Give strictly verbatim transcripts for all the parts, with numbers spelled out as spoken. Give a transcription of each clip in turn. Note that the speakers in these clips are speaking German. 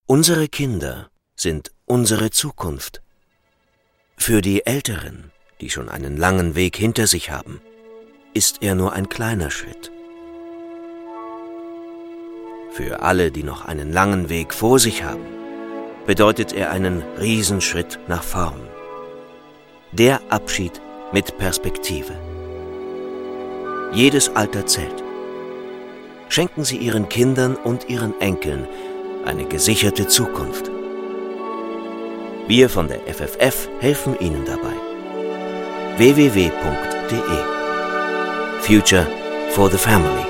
Unsere Kinder sind unsere Zukunft. Für die Älteren, die schon einen langen Weg hinter sich haben, ist er nur ein kleiner Schritt. Für alle, die noch einen langen Weg vor sich haben, bedeutet er einen Riesenschritt nach vorn. Der Abschied mit Perspektive. Jedes Alter zählt. Schenken Sie Ihren Kindern und Ihren Enkeln eine gesicherte Zukunft. Wir von der F F F helfen Ihnen dabei. w w w punkt d e Future for the Family.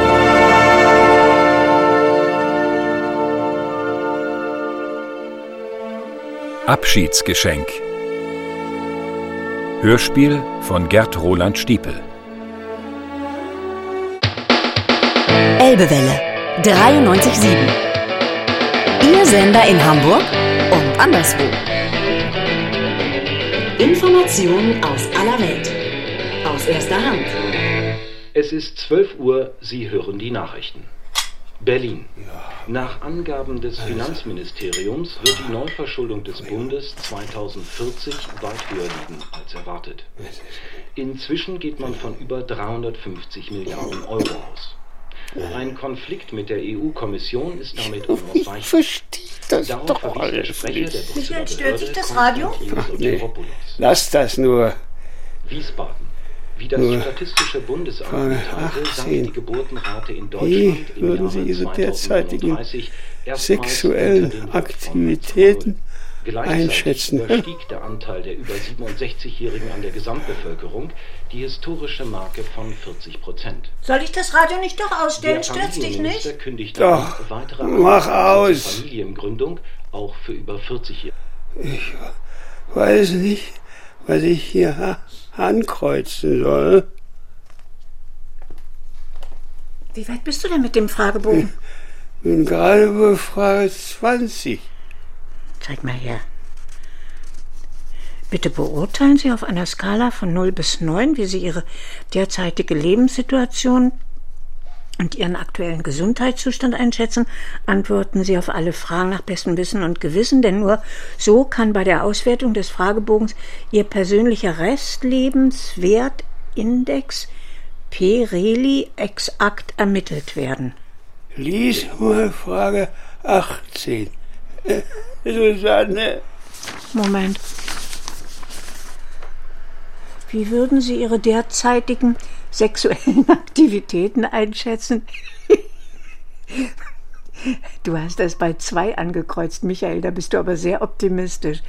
Abschiedsgeschenk. Hörspiel von Gerd Roland Stiepel. Elbewelle dreiundneunzig Komma sieben. Ihr Sender in Hamburg und anderswo. Informationen aus aller Welt. Aus erster Hand. Es ist zwölf Uhr, Sie hören die Nachrichten. Berlin. Nach Angaben des Finanzministeriums wird die Neuverschuldung des Bundes zweitausendvierzig weit höher liegen als erwartet. Inzwischen geht man von über dreihundertfünfzig Milliarden Euro aus. Ein Konflikt mit der E U-Kommission ist damit unausweichlich. Ich verstehe das Darauf doch verwies der alles Sprecher nicht. der Brüsseler Michael, stört Behörde, sich das Radio? Konstantinos Ach, nee. Sotiropoulos. Lass das nur. Wiesbaden. Wie das Nur Statistische Bundesamt von mitteilte, sank achtzehn. die Geburtenrate in Wie Deutschland im würden Jahre Sie Ihre derzeitigen zweitausendneununddreißig erstmals sexuellen unter den Wert von Aktivitäten Gleichzeitig einschätzen? überstieg der Anteil der über siebenundsechzigjährigen an der Gesamtbevölkerung die historische Marke von vierzig Prozent. Soll ich das Radio nicht doch ausstellen? Der Stört's dich Familienminister nicht? kündigte Doch, an, weitere mach Anreize aus. zur Familiengründung auch für über vierzigjährige. Ich weiß nicht, was ich hier ha- ankreuzen soll. Wie weit bist du denn mit dem Fragebogen? Bin gerade bei Frage zwanzig. Zeig mal her. Bitte beurteilen Sie auf einer Skala von null bis neun, wie Sie Ihre derzeitige Lebenssituation und Ihren aktuellen Gesundheitszustand einschätzen. Antworten Sie auf alle Fragen nach bestem Wissen und Gewissen, denn nur so kann bei der Auswertung des Fragebogens Ihr persönlicher Restlebenswertindex P-Reli exakt ermittelt werden. Lies mal Frage achtzehn. Äh, Susanne. Moment. Wie würden Sie Ihre derzeitigen sexuellen Aktivitäten einschätzen? Du hast das bei zwei angekreuzt, Michael, da bist du aber sehr optimistisch.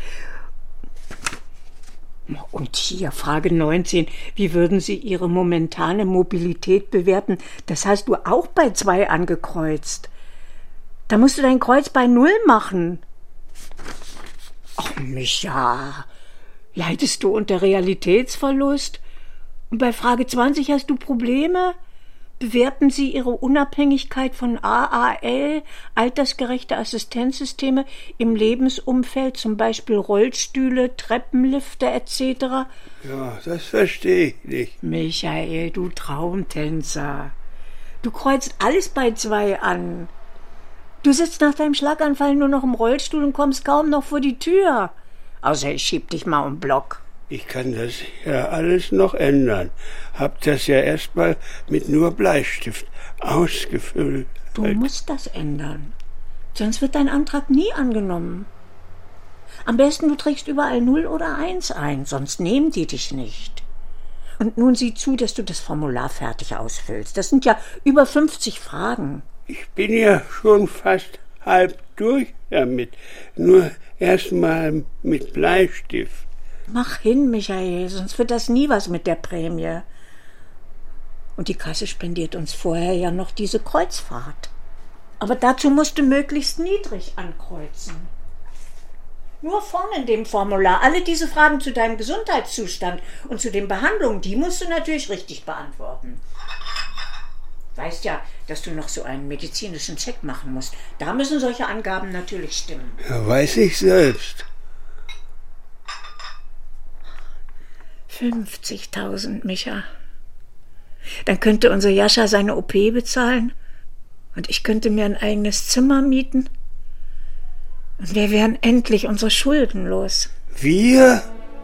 Und hier, Frage neunzehn. Wie würden Sie Ihre momentane Mobilität bewerten? Das hast du auch bei zwei angekreuzt. Da musst du dein Kreuz bei null machen. Ach, Micha, leidest du unter Realitätsverlust? Und bei Frage zwanzig hast du Probleme? Bewerten Sie Ihre Unabhängigkeit von A A L, altersgerechte Assistenzsysteme im Lebensumfeld, zum Beispiel Rollstühle, Treppenlifte et cetera? Ja, das verstehe ich nicht. Michael, du Traumtänzer. Du kreuzt alles bei zwei an. Du sitzt nach deinem Schlaganfall nur noch im Rollstuhl und kommst kaum noch vor die Tür. Außer ich schieb dich mal um Block. Ich kann das ja alles noch ändern. Hab das ja erstmal mit nur Bleistift ausgefüllt. Du musst das ändern. Sonst wird dein Antrag nie angenommen. Am besten du trägst überall null oder eins ein, sonst nehmen die dich nicht. Und nun sieh zu, dass du das Formular fertig ausfüllst. Das sind ja über fünfzig Fragen. Ich bin ja schon fast halb durch damit. Nur erstmal mit Bleistift. Mach hin, Michael, sonst wird das nie was mit der Prämie. Und die Kasse spendiert uns vorher ja noch diese Kreuzfahrt. Aber dazu musst du möglichst niedrig ankreuzen. Nur vorne in dem Formular. Alle diese Fragen zu deinem Gesundheitszustand und zu den Behandlungen, die musst du natürlich richtig beantworten. Weißt ja, dass du noch so einen medizinischen Check machen musst. Da müssen solche Angaben natürlich stimmen. Ja, weiß ich selbst. fünfzigtausend, Micha. Dann könnte unser Jascha seine O P bezahlen und ich könnte mir ein eigenes Zimmer mieten. Und wir wären endlich unsere Schulden los. Wir?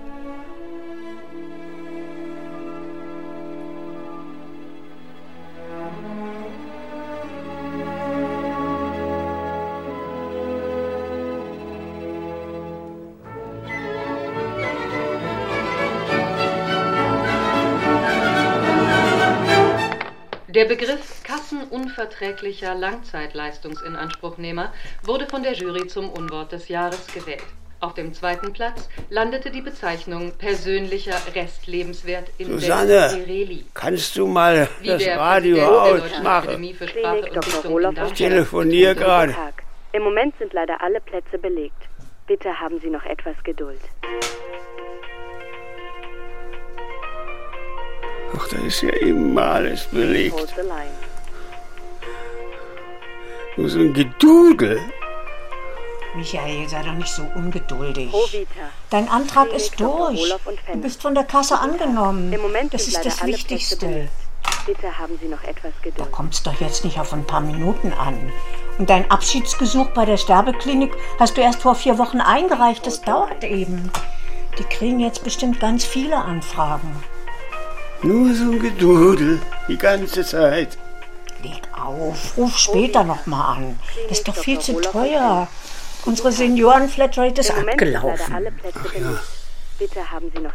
Der Begriff kassenunverträglicher Langzeitleistungsinanspruchnehmer wurde von der Jury zum Unwort des Jahres gewählt. Auf dem zweiten Platz landete die Bezeichnung persönlicher Restlebenswert in Susanne, Pirelli. Kannst du mal Wie das der Radio Präsident der Deutschen ausmachen? Akademie für Sprache und Dichtung in Darmstadt Ich telefoniere gerade. Tag. Im Moment sind leider alle Plätze belegt. Bitte haben Sie noch etwas Geduld. Ach, da ist ja immer alles belegt. Hold the line. Nur so ein Gedudel. Michael, sei doch nicht so ungeduldig. Pro Vita. Dein Antrag Klinik ist Doktor durch. Olaf und Du Fenner. bist von der Kasse angenommen. Im Moment Das sind ist leider das alle Plätze Wichtigste. belegt. Bitte haben Sie noch etwas Da Geduld. kommt es doch jetzt nicht auf ein paar Minuten an. Und dein Abschiedsgesuch bei der Sterbeklinik hast du erst vor vier Wochen eingereicht. Das dauert eben. Die kriegen jetzt bestimmt ganz viele Anfragen. Nur so ein Gedudel. Die ganze Zeit. Leg auf, ruf später noch mal an. Das ist doch viel zu teuer. Unsere Senioren-Flatrate ist Im Moment sind leider abgelaufen. alle Plätze belegt. Bitte haben Sie noch...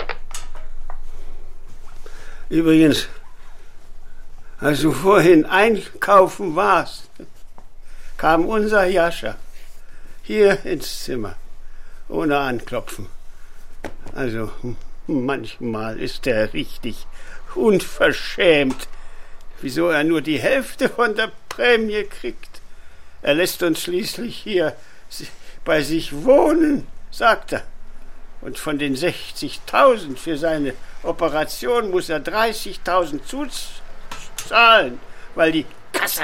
Übrigens, als du vorhin einkaufen warst, kam unser Jascha hier ins Zimmer, ohne anklopfen. Also manchmal ist er richtig unverschämt, wieso er nur die Hälfte von der Prämie kriegt. Er lässt uns schließlich hier bei sich wohnen, sagt er. Und von den sechzigtausend für seine Operation muss er dreißigtausend zuzahlen, weil die Kasse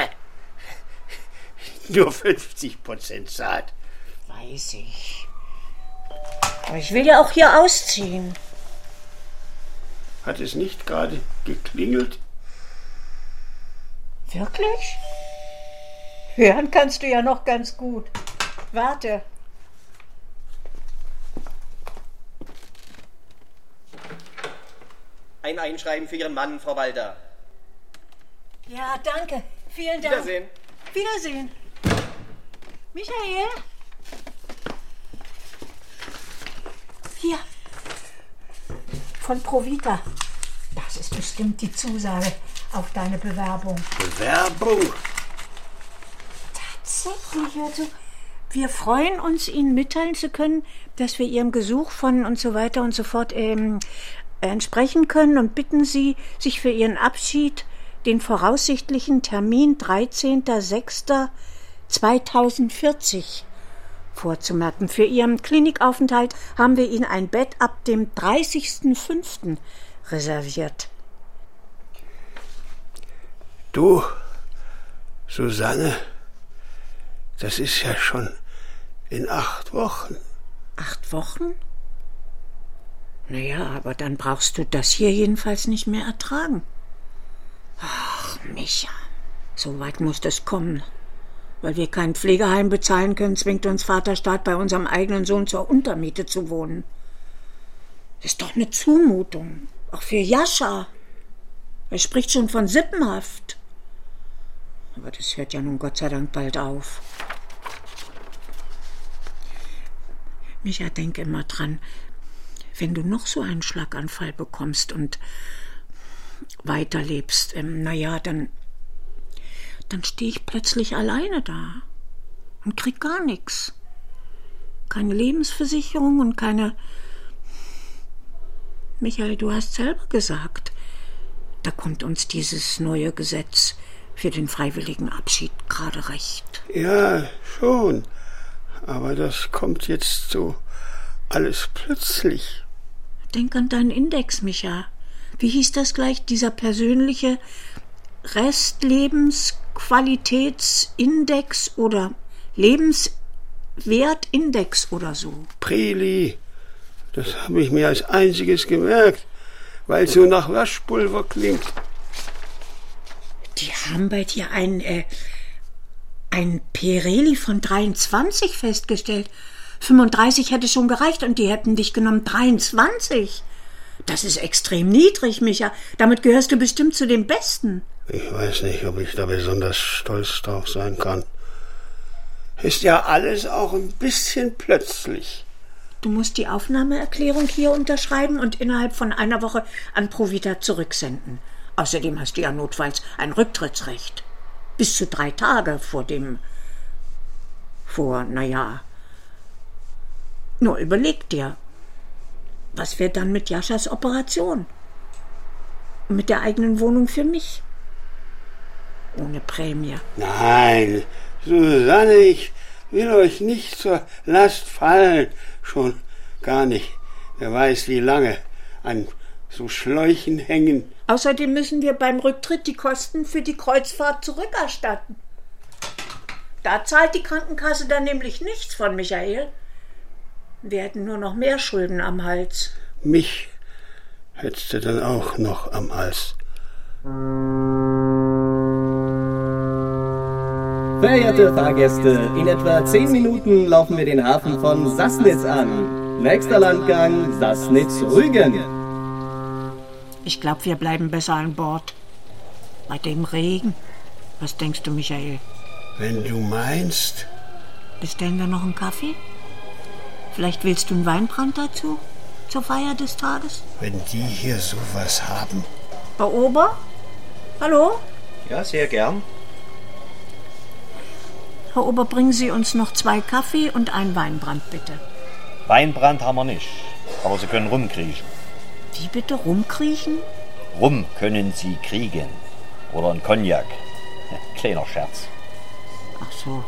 nur fünfzig Prozent zahlt. Weiß ich. Aber ich will ja auch hier ausziehen. Hat es nicht gerade geklingelt? Wirklich? Hören kannst du ja noch ganz gut. Warte. Ein Einschreiben für Ihren Mann, Frau Walter. Ja, danke. Vielen Dank. Wiedersehen. Wiedersehen. Michael? Hier. Von Provita. Das ist bestimmt die Zusage auf deine Bewerbung. Bewerbung? Tatsächlich, hör zu. Wir freuen uns, Ihnen mitteilen zu können, dass wir Ihrem Gesuch von und so weiter und so fort ähm, entsprechen können und bitten Sie, sich für Ihren Abschied den voraussichtlichen Termin dreizehnter sechster zweitausendvierzig vorzumerken. Für Ihren Klinikaufenthalt haben wir Ihnen ein Bett ab dem dreißigsten fünften reserviert. Du, Susanne, das ist ja schon in acht Wochen. Acht Wochen? Naja, aber dann brauchst du das hier jedenfalls nicht mehr ertragen. Ach, Micha, so weit muss das kommen. Weil wir kein Pflegeheim bezahlen können, zwingt uns Vaterstaat, bei unserem eigenen Sohn zur Untermiete zu wohnen. Das ist doch eine Zumutung. Auch für Jascha. Er spricht schon von Sippenhaft. Aber das hört ja nun Gott sei Dank bald auf. Micha, denk immer dran, wenn du noch so einen Schlaganfall bekommst und weiterlebst, ähm, naja, dann, dann stehe ich plötzlich alleine da und krieg gar nichts. Keine Lebensversicherung und keine... Michael, du hast selber gesagt, da kommt uns dieses neue Gesetz für den freiwilligen Abschied gerade recht. Ja, schon. Aber das kommt jetzt so alles plötzlich. Denk an deinen Index, Micha. Wie hieß das gleich, dieser persönliche Restlebensqualitätsindex oder Lebenswertindex oder so? Preli, das habe ich mir als einziges gemerkt, weil es so nach Waschpulver klingt. Die haben bei dir ein, äh, ein Pirelli von dreiundzwanzig festgestellt. fünfunddreißig hätte schon gereicht und die hätten dich genommen. dreiundzwanzig? Das ist extrem niedrig, Micha. Damit gehörst du bestimmt zu den Besten. Ich weiß nicht, ob ich da besonders stolz drauf sein kann. Ist ja alles auch ein bisschen plötzlich. Du musst die Aufnahmeerklärung hier unterschreiben und innerhalb von einer Woche an Provita zurücksenden. Außerdem hast du ja notfalls ein Rücktrittsrecht. Bis zu drei Tage vor dem... vor, naja... Nur überleg dir, was wäre dann mit Jaschas Operation? Und mit der eigenen Wohnung für mich? Ohne Prämie. Nein, Susanne, ich will euch nicht zur Last fallen. Schon gar nicht. Wer weiß, wie lange an so Schläuchen hängen. Außerdem müssen wir beim Rücktritt die Kosten für die Kreuzfahrt zurückerstatten. Da zahlt die Krankenkasse dann nämlich nichts von, Michael. Wir hätten nur noch mehr Schulden am Hals. Mich hättest du dann auch noch am Hals. Verehrte Fahrgäste, in etwa zehn Minuten laufen wir den Hafen von Sassnitz an. Nächster Landgang Sassnitz-Rügen. Ich glaube, wir bleiben besser an Bord. Bei dem Regen. Was denkst du, Michael? Wenn du meinst. Bestellen wir noch einen Kaffee? Vielleicht willst du einen Weinbrand dazu? Zur Feier des Tages? Wenn die hier sowas haben. Herr Ober? Hallo? Ja, sehr gern. Herr Ober, bringen Sie uns noch zwei Kaffee und einen Weinbrand, bitte. Weinbrand haben wir nicht, aber Sie können rumkriechen. Wie bitte, rumkriechen? Rum können Sie kriegen. Oder ein Cognac. Kleiner Scherz. Ach so.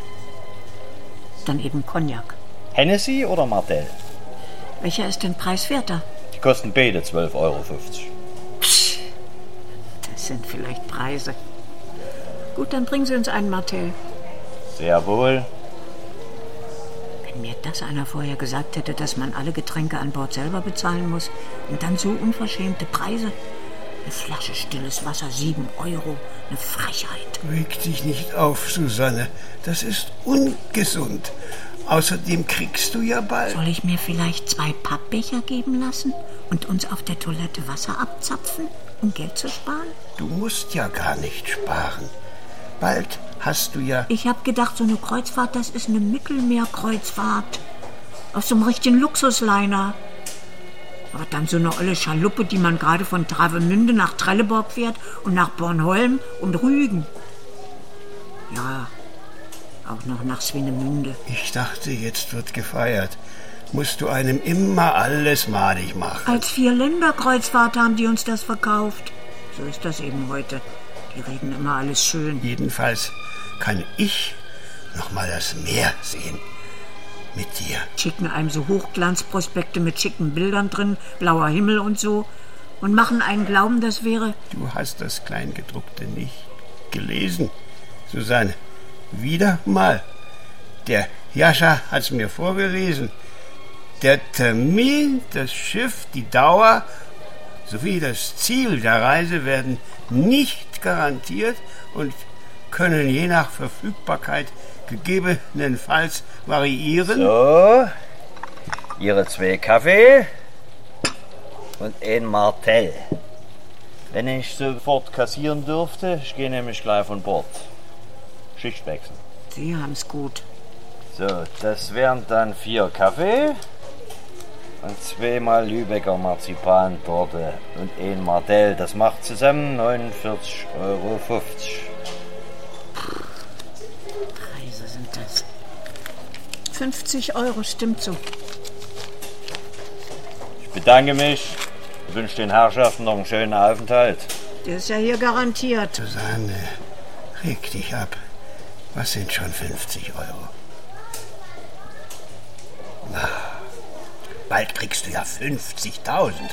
Dann eben Cognac. Hennessy oder Martell? Welcher ist denn preiswerter? Die kosten beide zwölf Euro fünfzig. Psst, das sind vielleicht Preise. Gut, dann bringen Sie uns einen Martell. Sehr wohl. Wenn mir das einer vorher gesagt hätte, dass man alle Getränke an Bord selber bezahlen muss und dann so unverschämte Preise. Eine Flasche stilles Wasser, sieben Euro. Eine Frechheit. Reg dich nicht auf, Susanne. Das ist ungesund. Außerdem kriegst du ja bald... Soll ich mir vielleicht zwei Pappbecher geben lassen und uns auf der Toilette Wasser abzapfen, um Geld zu sparen? Du musst ja gar nicht sparen. Bald hast du ja... Ich hab gedacht, so eine Kreuzfahrt, das ist eine Mittelmeerkreuzfahrt. Auf so einem richtigen Luxusliner. Aber dann so eine olle Schaluppe, die man gerade von Travemünde nach Trelleborg fährt und nach Bornholm und Rügen. Ja... Auch noch nach Swinemünde. Ich dachte, jetzt wird gefeiert. Musst du einem immer alles madig machen. Als Vier-Länder-Kreuzfahrt haben die uns das verkauft. So ist das eben heute. Die reden immer alles schön. Jedenfalls kann ich noch mal das Meer sehen. Mit dir. Schicken einem so Hochglanzprospekte mit schicken Bildern drin, blauer Himmel und so. Und machen einen glauben, das wäre... Du hast das Kleingedruckte nicht gelesen, Susanne. Wieder mal. Der Jascha hat's mir vorgelesen. Der Termin, das Schiff, die Dauer sowie das Ziel der Reise werden nicht garantiert und können je nach Verfügbarkeit gegebenenfalls variieren. So, Ihre zwei Kaffee und ein Martell. Wenn ich sofort kassieren dürfte, ich gehe nämlich gleich von Bord. Schichtwechsel. Sie haben's gut. So, das wären dann vier Kaffee und zweimal Lübecker Marzipantorte und ein Martell. Das macht zusammen neunundvierzig Euro fünfzig. Preise sind das. fünfzig Euro, stimmt so. Ich bedanke mich. Ich wünsche den Herrschaften noch einen schönen Aufenthalt. Der ist ja hier garantiert. Susanne, reg dich ab. Was sind schon fünfzig Euro? Na, bald kriegst du ja fünfzigtausend.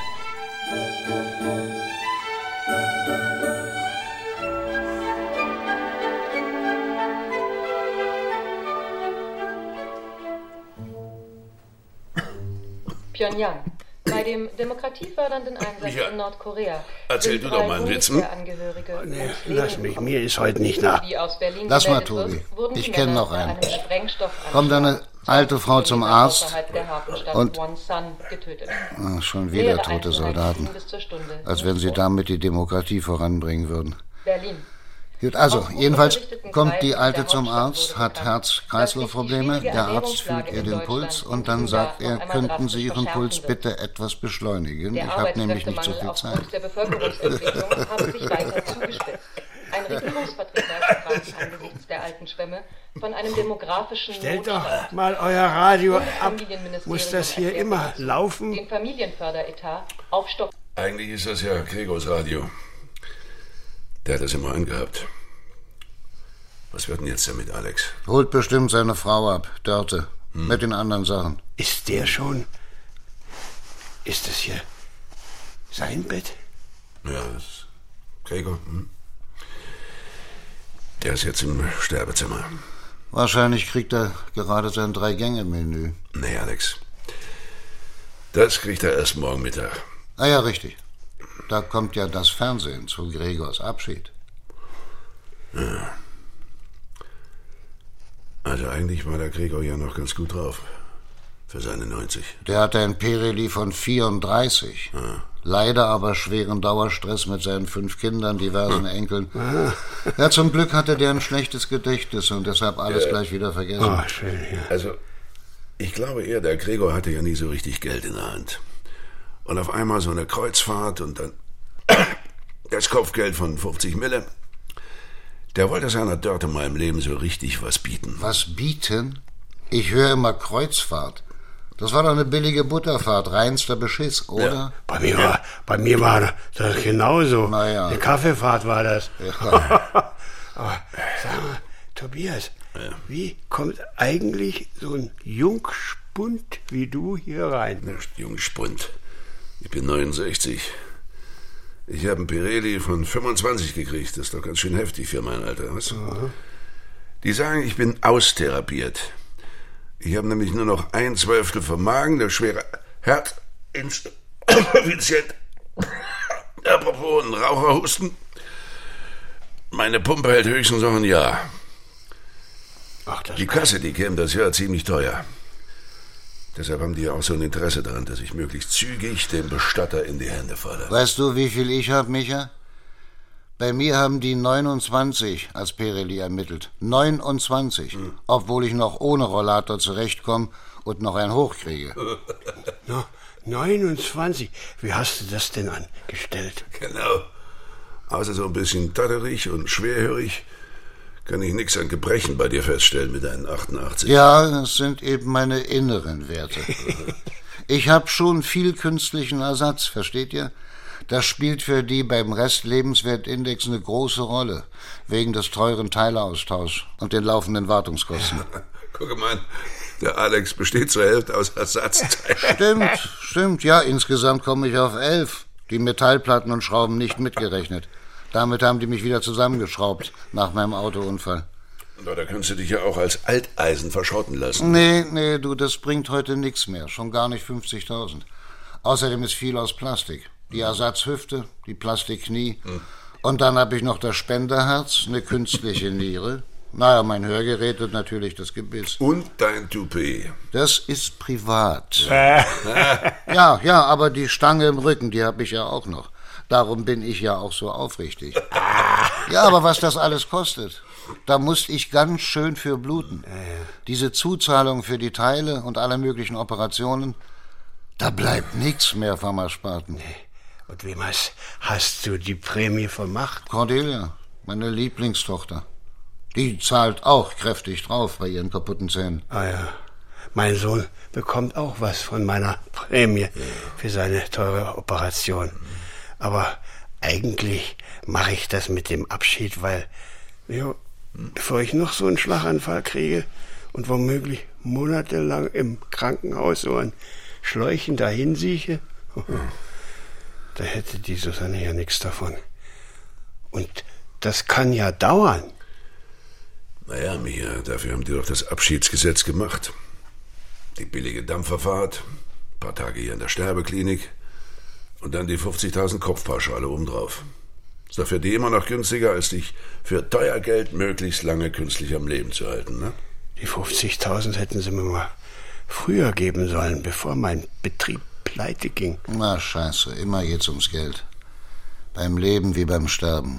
Pyongyang, Bei dem demokratiefördernden Einsatz Ja. in Nordkorea Erzähl sind du doch drei mal einen Witz, hm? Bundeswehrangehörige Nee, ums lass Leben mich, gekommen. mir ist heute nicht nach. Wie aus Berlin Lass mal, gemeldet Tobi. wird, wurden Ich die kenn Männer noch bei einen. einem Sprengstoffanschlag Kommt eine alte Frau zum Arzt außerhalb der Hafenstadt und- Wonsan getötet. Ah, schon wieder Nähere tote Einzelheiten Soldaten. bis zur Stunde. Als wenn sie damit die Demokratie voranbringen würden. Berlin. Gut, also, Aus gut jedenfalls unterrichteten kommt die Kreisen Alte der zum Hauptstadt Arzt, wurde hat bekannt, Herz-Kreislauf-Probleme, dass sich die der schwierige Arzt fühlt Ernährungslage ihr in den Deutschland Puls in und dann diesem sagt Jahr er, noch einmal könnten Sie drastisch Ihren Puls verschärfen wird. bitte etwas beschleunigen? Der Ich habe nämlich nicht so viel Arbeitskräftemangel Zeit. aufgrund der Bevölkerungsentwicklung habe sich weiter zugespitzt. Ein Regierungsvertreter sprach angesichts der alten Schwämme von einem demografischen Stellt Notstand. doch mal euer Radio ab. Bundesfamilienministerium Muss das hier erklärte immer dazu, laufen? Den Familienförderetat aufstocken. Eigentlich ist das ja Gregors Radio. Der hat das immer angehabt. Was wird denn jetzt damit, Alex? Holt bestimmt seine Frau ab, Dörte, mit den anderen Sachen. Ist der schon? Ist das hier sein Bett? Ja, das ist Gregor. Hm? Der ist jetzt im Sterbezimmer. Wahrscheinlich kriegt er gerade sein Drei-Gänge-Menü. Nee, Alex. Das kriegt er erst morgen Mittag. Ah ja, richtig. Da kommt ja das Fernsehen zu Gregors Abschied. Ja. Also eigentlich war der Gregor ja noch ganz gut drauf. Für seine neunzig. Der hatte ein Pereli von vierunddreißig. Ja. Leider aber schweren Dauerstress mit seinen fünf Kindern, diversen Enkeln. Ja, zum Glück hatte der ein schlechtes Gedächtnis und deshalb alles Ja. gleich wieder vergessen. Ah, schön, ja. Also, ich glaube eher, der Gregor hatte ja nie so richtig Geld in der Hand. Und auf einmal so eine Kreuzfahrt und dann das Kopfgeld von fünfzig Mille. Der wollte seiner Dörte mal im Leben so richtig was bieten. Was bieten? Ich höre immer Kreuzfahrt. Das war doch eine billige Butterfahrt, reinster Beschiss, oder? Ja. Bei mir war, bei mir war das genauso. Na ja. Eine Kaffeefahrt war das. Ja. Aber sag mal, Tobias, Ja. wie kommt eigentlich so ein Jungspund wie du hier rein? Nicht Jungspund. Ich bin neunundsechzig. Ich habe einen Pirelli von fünfundzwanzig gekriegt. Das ist doch ganz schön heftig für mein Alter. Was? Die sagen, ich bin austherapiert. Ich habe nämlich nur noch ein Zwölftel vom Magen, der schwere Herzinsuffizienz. Apropos ein Raucherhusten. Meine Pumpe hält höchstens noch ein Jahr. Ach, das Die Kasse, die käme das Jahr ziemlich teuer. Deshalb haben die ja auch so ein Interesse daran, dass ich möglichst zügig den Bestatter in die Hände falle. Weißt du, wie viel ich hab, Micha? Bei mir haben die neunundzwanzig als Pirelli ermittelt. neunundzwanzig. Hm. Obwohl ich noch ohne Rollator zurechtkomme und noch einen hochkriege. no, neunundzwanzig. Wie hast du das denn angestellt? Genau. Außer so ein bisschen tatterig und schwerhörig kann ich nichts an Gebrechen bei dir feststellen mit deinen achtundachtzig. Ja, das sind eben meine inneren Werte. Ich hab schon viel künstlichen Ersatz, versteht ihr? Das spielt für die beim Restlebenswertindex eine große Rolle, wegen des teuren Teileaustauschs und den laufenden Wartungskosten. Guck mal, der Alex besteht zur Hälfte aus Ersatzteilen. Stimmt, stimmt, ja, insgesamt komme ich auf elf. Die Metallplatten und Schrauben nicht mitgerechnet. Damit haben die mich wieder zusammengeschraubt, nach meinem Autounfall. Na, da kannst du dich ja auch als Alteisen verschrotten lassen. Nee, nee, du, das bringt heute nichts mehr, schon gar nicht fünfzigtausend. Außerdem ist viel aus Plastik. Die Ersatzhüfte, die Plastikknie. Hm. Und dann habe ich noch das Spenderherz, eine künstliche Niere. Naja, mein Hörgerät und natürlich das Gebiss. Und dein Toupet. Das ist privat. ja, ja, aber die Stange im Rücken, die habe ich ja auch noch. Darum bin ich ja auch so aufrichtig. Ja, aber was das alles kostet, da musste ich ganz schön für bluten. Diese Zuzahlung für die Teile und alle möglichen Operationen, da bleibt nichts mehr vom Ersparten. Und wem hast, hast du die Prämie vermacht? Cordelia, meine Lieblingstochter. Die zahlt auch kräftig drauf bei ihren kaputten Zähnen. Ah ja, mein Sohn bekommt auch was von meiner Prämie für seine teure Operation. Aber eigentlich mache ich das mit dem Abschied, weil, ja, bevor ich noch so einen Schlaganfall kriege und womöglich monatelang im Krankenhaus so an Schläuchen dahin sieche, da hätte die Susanne ja nichts davon. Und das kann ja dauern. Naja, Micha, dafür haben die doch das Abschiedsgesetz gemacht. Die billige Dampferfahrt, Ein paar Tage hier in der Sterbeklinik und dann die fünfzigtausend Kopfpauschale obendrauf. Ist doch für die immer noch günstiger, als dich für teuer Geld möglichst lange künstlich am Leben zu halten, ne? Die fünfzigtausend hätten sie mir mal früher geben sollen, bevor mein Betrieb pleite ging. Na, scheiße, immer geht's ums Geld. Beim Leben wie beim Sterben.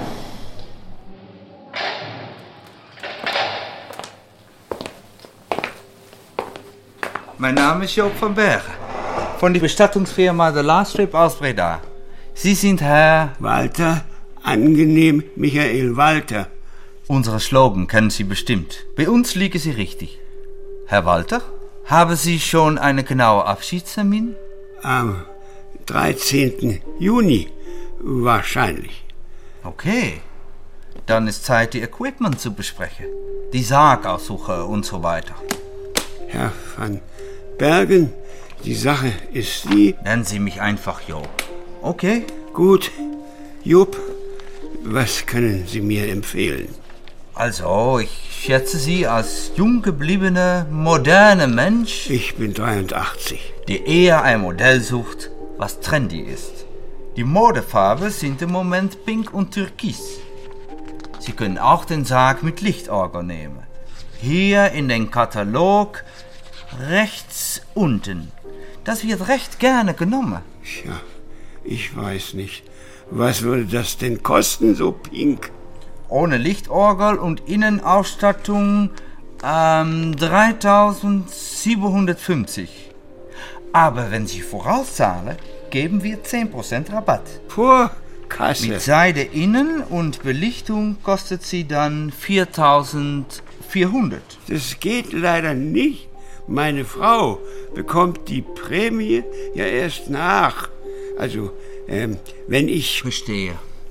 Mein Name ist Joop van Bergen, von der Bestattungsfirma The Last Trip aus Breda. Sie sind Herr... Walter, angenehm, Michael Walter. Unsere Slogan kennen Sie bestimmt. Bei uns liegen Sie richtig. Herr Walter, haben Sie schon einen genauen Abschiedstermin? Am dreizehnten Juni wahrscheinlich. Okay, dann ist Zeit, die Equipment zu besprechen. Die Sargaussuche und so weiter. Herr van Bergen, die Sache ist die... Nennen Sie mich einfach Joop. Okay? Gut. Joop, was können Sie mir empfehlen? Also, ich schätze Sie als jung gebliebener, moderner Mensch... Ich bin dreiundachtzig. ...die eher ein Modell sucht, was trendy ist. Die Modefarben sind im Moment pink und türkis. Sie können auch den Sarg mit Lichtorgel nehmen. Hier in den Katalog rechts unten. Das wird recht gerne genommen. Tja, ich weiß nicht. Was würde das denn kosten, so pink? Ohne Lichtorgel und Innenausstattung ähm, dreitausendsiebenhundertfünfzig. Aber wenn Sie vorauszahlen, geben wir zehn Prozent Rabatt. Vor Kasse. Mit Seide innen und Belichtung kostet sie dann viertausendvierhundert. Das geht leider nicht. Meine Frau bekommt die Prämie ja erst nach. Also, ähm, wenn ich... Verstehe.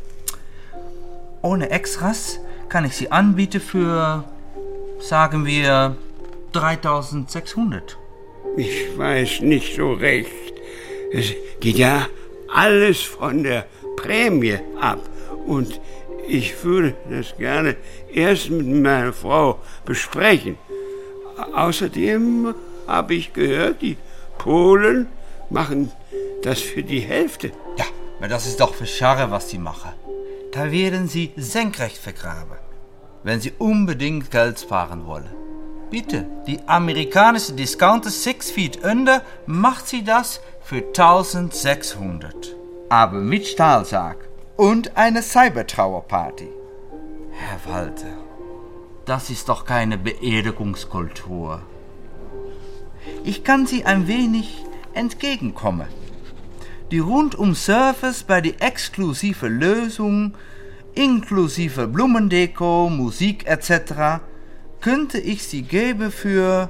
Ohne Extras kann ich sie anbieten für, sagen wir, dreitausendsechshundert. Ich weiß nicht so recht. Es geht ja alles von der Prämie ab. Und ich würde das gerne erst mit meiner Frau besprechen. Außerdem habe ich gehört, die Polen machen das für die Hälfte. Ja, aber das ist doch für Scharre, was die machen. Da werden sie senkrecht vergraben, wenn sie unbedingt Geld sparen wollen. Bitte, die amerikanische Discounter Six Feet Under macht sie das für eintausendsechshundert. Aber mit Stahlsarg und eine Cybertrauerparty. Herr Walter, das ist doch keine Beerdigungskultur. Ich kann Sie ein wenig entgegenkommen. Die Rundum-Service bei der exklusiven Lösung, inklusive Blumendeko, Musik et cetera, könnte ich Sie geben für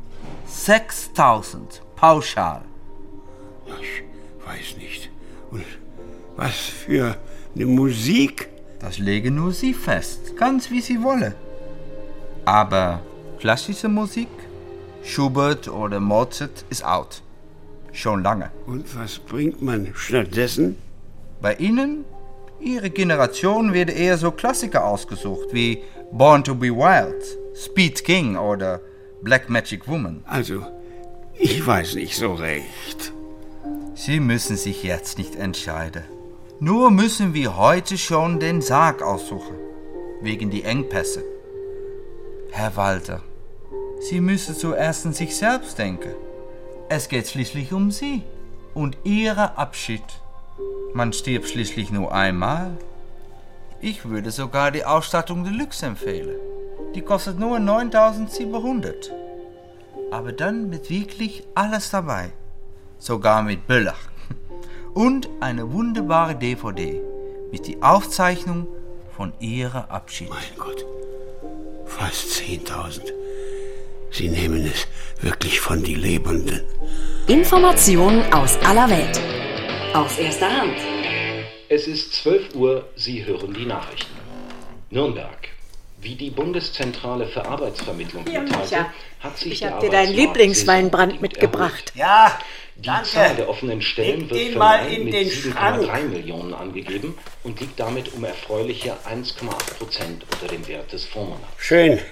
sechstausend pauschal. Ich weiß nicht. Und was für eine Musik? Das legen nur Sie fest, ganz wie Sie wollen. Aber klassische Musik, Schubert oder Mozart, ist out. Schon lange. Und was bringt man stattdessen? Bei Ihnen? Ihre Generation wird eher so Klassiker ausgesucht wie Born to be Wild, Speed King oder Black Magic Woman. Also, ich weiß nicht so recht. Sie müssen sich jetzt nicht entscheiden. Nur müssen wir heute schon den Sarg aussuchen, wegen die Engpässe. Herr Walter, Sie müssen zuerst an sich selbst denken. Es geht schließlich um Sie und Ihren Abschied. Man stirbt schließlich nur einmal. Ich würde sogar die Ausstattung Deluxe empfehlen. Die kostet nur neuntausendsiebenhundert. Aber dann mit wirklich alles dabei. Sogar mit Böller. Und eine wunderbare D V D mit die Aufzeichnung von Ihrem Abschied. Mein Gott, fast zehntausend. Sie nehmen es wirklich von die Lebenden. Informationen aus aller Welt. Aus erster Hand. Es ist zwölf Uhr, Sie hören die Nachrichten. Nürnberg. Wie die Bundeszentrale für Arbeitsvermittlung Hier, mitteilte, Micha, hat sich ich der habe dir deinen Arbeitsmarkt Lieblingsweinbrand mitgebracht. Ja, Die danke. Zahl der offenen Stellen Leg wird den für mal Mai in mit den sieben Komma drei Schrank. Millionen angegeben und liegt damit um erfreuliche eins Komma acht Prozent unter dem Wert des Vormonats. Schön.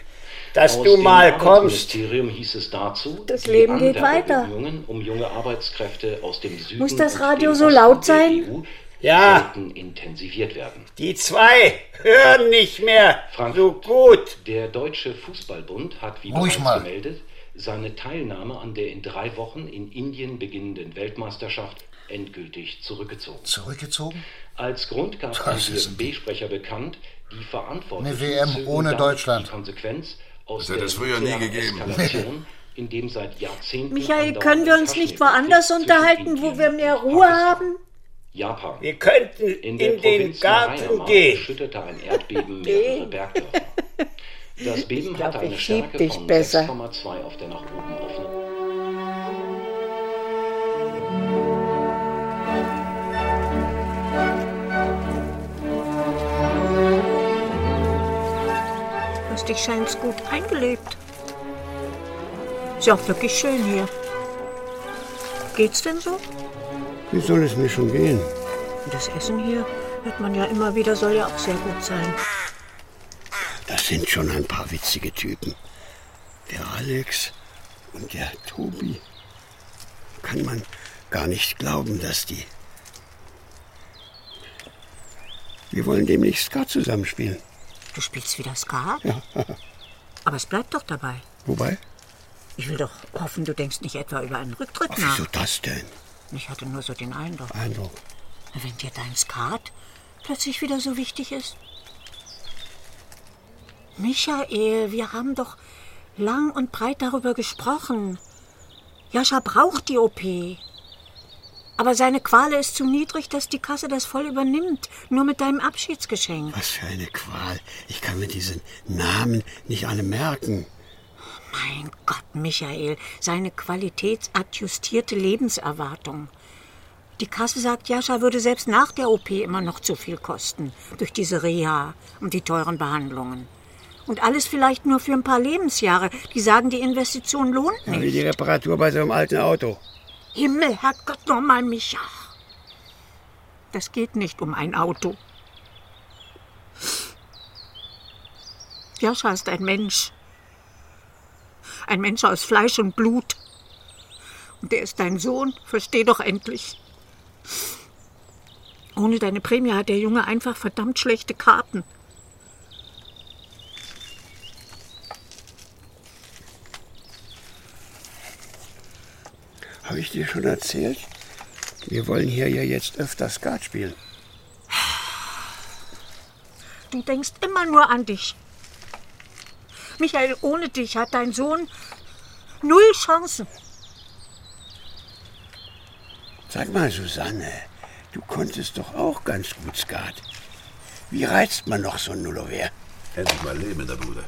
dass Aus du dem mal kommst. Arbeitsministerium hieß es dazu, Das die Leben geht weiter. Anwerbebemühungen um junge Arbeitskräfte aus dem Süden Muss das und Radio dem so Osten laut der sein? E U Ja. sollten intensiviert werden. Die zwei hören nicht mehr Frank, so gut. Der Deutsche Fußballbund hat, wie Ruhig bereits mal. gemeldet, seine Teilnahme an der in drei Wochen in Indien beginnenden Weltmeisterschaft endgültig zurückgezogen. Zurückgezogen? Als Grund gab Das ein ist ein- D F B-Sprecher bekannt, die Verantwortlichen Eine W M zögen ohne damit Deutschland. Die Konsequenz aus Das hat der es früher nie nuklearen gegeben. Eskalation, in dem seit Jahrzehnten Michael, können wir uns nicht andauernden woanders Konflikt unterhalten, zwischen wo wir Indien mehr und Ruhe Pakistan. haben? Japan. Wir könnten In, der in den Provinz Garten Narayama gehen. schütterte ein Erdbeben mehrere Bergdörfer. Das Beben Ich glaub, hatte eine ich schieb Stärke dich von besser. sechs Komma zwei auf der nach oben offenen. Du hast dich scheint's gut eingelebt. Ist ja auch wirklich schön hier. Geht's denn so? Wie soll es mir schon gehen? Das Essen hier, hört man ja immer wieder, soll ja auch sehr gut sein. Das sind schon ein paar witzige Typen. Der Alex und der Tobi. Kann man gar nicht glauben, dass die... Wir wollen demnächst Skat zusammenspielen. Du spielst wieder Skat? Ja. Aber es bleibt doch dabei. Wobei? Ich will doch hoffen, du denkst nicht etwa über einen Rücktritt Ach, nach. wieso das denn? Ich hatte nur so den Eindruck. Eindruck. Wenn dir dein Skat plötzlich wieder so wichtig ist. Michael, wir haben doch lang und breit darüber gesprochen. Jascha braucht die O P. Aber seine Qual ist zu niedrig, dass die Kasse das voll übernimmt. Nur mit deinem Abschiedsgeschenk. Was für eine Qual. Ich kann mir diesen Namen nicht alle merken. Mein Gott, Michael, seine qualitätsadjustierte Lebenserwartung. Die Kasse sagt, Jascha würde selbst nach der O P immer noch zu viel kosten. Durch diese Reha und die teuren Behandlungen. Und alles vielleicht nur für ein paar Lebensjahre. Die sagen, die Investition lohnt Ja, nicht. wie die Reparatur bei so einem alten Auto. Himmel, Herrgott, nochmal, Micha. Das geht nicht um ein Auto. Jascha ist ein Mensch. Ein Mensch aus Fleisch und Blut. Und der ist dein Sohn, versteh doch endlich. Ohne deine Prämie hat der Junge einfach verdammt schlechte Karten. Habe ich dir schon erzählt? Wir wollen hier ja jetzt öfter Skat spielen. Du denkst immer nur an dich. Michael, ohne dich hat dein Sohn null Chancen. Sag mal, Susanne, du konntest doch auch ganz gut Skat. Wie reizt man noch so ein Nullover? Endlich mal Leben in der Bude.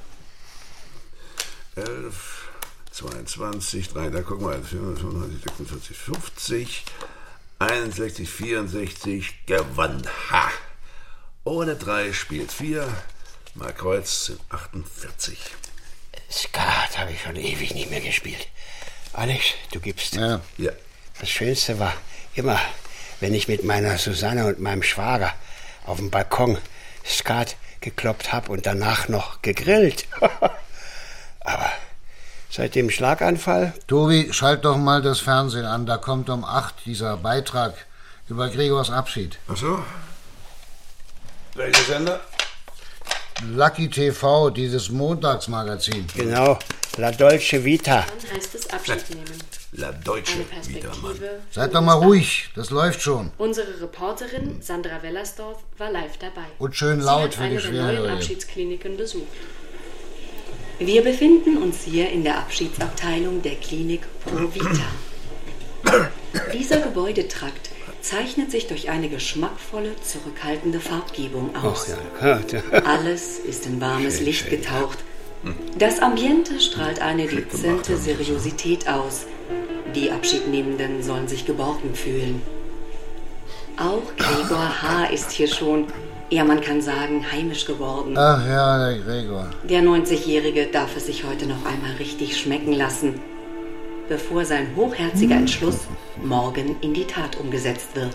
Elf, zweiundzwanzig, drei, da guck mal, fünfundfünfzig, sechsundvierzig, fünfzig, einundsechzig, vierundsechzig, gewonnen. Ha! Ohne drei spielt vier, mal Kreuz sind achtundvierzig. Skat habe ich schon ewig nicht mehr gespielt. Alex, du gibst. Ja. Ja. Das Schönste war immer, wenn ich mit meiner Susanne und meinem Schwager auf dem Balkon Skat gekloppt habe und danach noch gegrillt. Aber seit dem Schlaganfall... Tobi, schalt doch mal das Fernsehen an. Da kommt um acht dieser Beitrag über Gregors Abschied. Ach so? Welcher Sender? Lucky T V, dieses Montagsmagazin. Genau, La Dolce Vita. Dann heißt es Abschied nehmen. La Deutsche Eine Perspektive wieder, Mann. Seid doch mal ruhig, das läuft schon. Unsere Reporterin Sandra Wellersdorf war live dabei. Und schön Sie laut hat für eine die der neuen Schwerhörigen. Abschiedskliniken besucht. Wir befinden uns hier in der Abschiedsabteilung der Klinik Pro Vita. Dieser Gebäudetrakt zeichnet sich durch eine geschmackvolle, zurückhaltende Farbgebung aus. Ach ja, ja. Alles ist in warmes Schön, Licht schön, getaucht. Das Ambiente strahlt eine dezente Seriosität aus. Die Abschiednehmenden sollen sich geborgen fühlen. Auch Gregor H. ist hier schon, ja man kann sagen, heimisch geworden. Ach ja, der Gregor. Der neunzigjährige darf es sich heute noch einmal richtig schmecken lassen, bevor sein hochherziger Entschluss morgen in die Tat umgesetzt wird.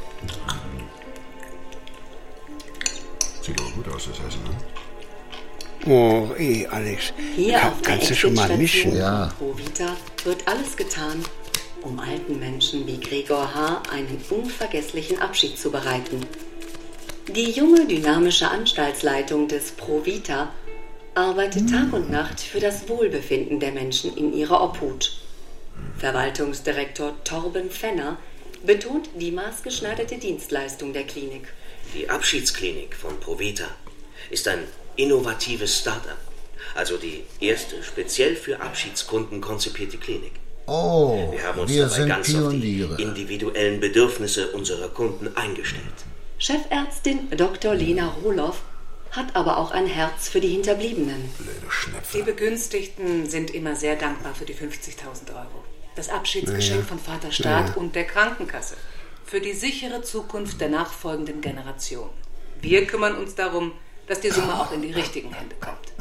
Sieht aber gut aus, das Essen, ne? Oh, eh, Alex. Hier Kann, auf der kannst du schon mal mischen? Ja. Provita wird alles getan, um alten Menschen wie Gregor H. einen unvergesslichen Abschied zu bereiten. Die junge, dynamische Anstaltsleitung des Provita arbeitet Tag und Nacht für das Wohlbefinden der Menschen in ihrer Obhut. Verwaltungsdirektor Torben Fenner betont die maßgeschneiderte Dienstleistung der Klinik. Die Abschiedsklinik von Provita ist ein innovatives Start-up. Also die erste speziell für Abschiedskunden konzipierte Klinik. Oh, wir haben uns wir dabei sind ganz Pioniere. auf die individuellen Bedürfnisse unserer Kunden eingestellt. Chefärztin Doktor Lena Rohloff hat aber auch ein Herz für die Hinterbliebenen. Die Begünstigten sind immer sehr dankbar für die fünfzigtausend Euro. Das Abschiedsgeschenk Ja. von Vater Staat Ja. und der Krankenkasse. Für die sichere Zukunft der nachfolgenden Generation. Wir kümmern uns darum, dass die Summe auch in die richtigen Hände kommt.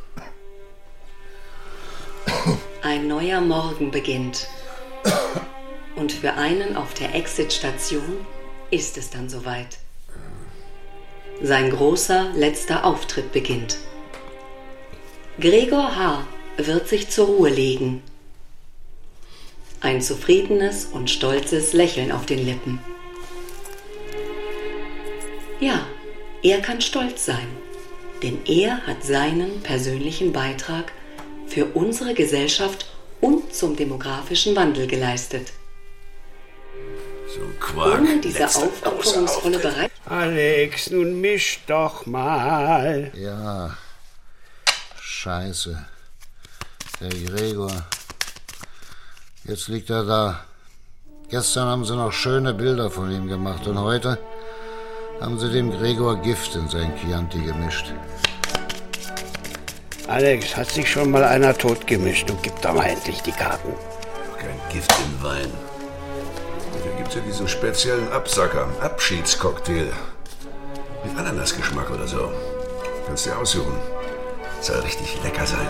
Ein neuer Morgen beginnt. Und für einen auf der Exit-Station ist es dann soweit. Sein großer letzter Auftritt beginnt. Gregor H. wird sich zur Ruhe legen. Ein zufriedenes und stolzes Lächeln auf den Lippen. Ja, er kann stolz sein, denn er hat seinen persönlichen Beitrag für unsere Gesellschaft und zum demografischen Wandel geleistet. So ein Quark. Ohne diese Letzter aufopferungsvolle Bereitschaft. Alex, nun misch doch mal. Ja, scheiße. Der Gregor. Jetzt liegt er da. Gestern haben sie noch schöne Bilder von ihm gemacht und heute haben sie dem Gregor Gift in sein Chianti gemischt. Alex, hat sich schon mal einer totgemischt. Du gib doch mal endlich die Karten. Kein Gift im Wein. Da gibt's ja diesen speziellen Absacker, Abschiedscocktail. Mit Ananasgeschmack oder so. Kannst dir aussuchen. Soll richtig lecker sein.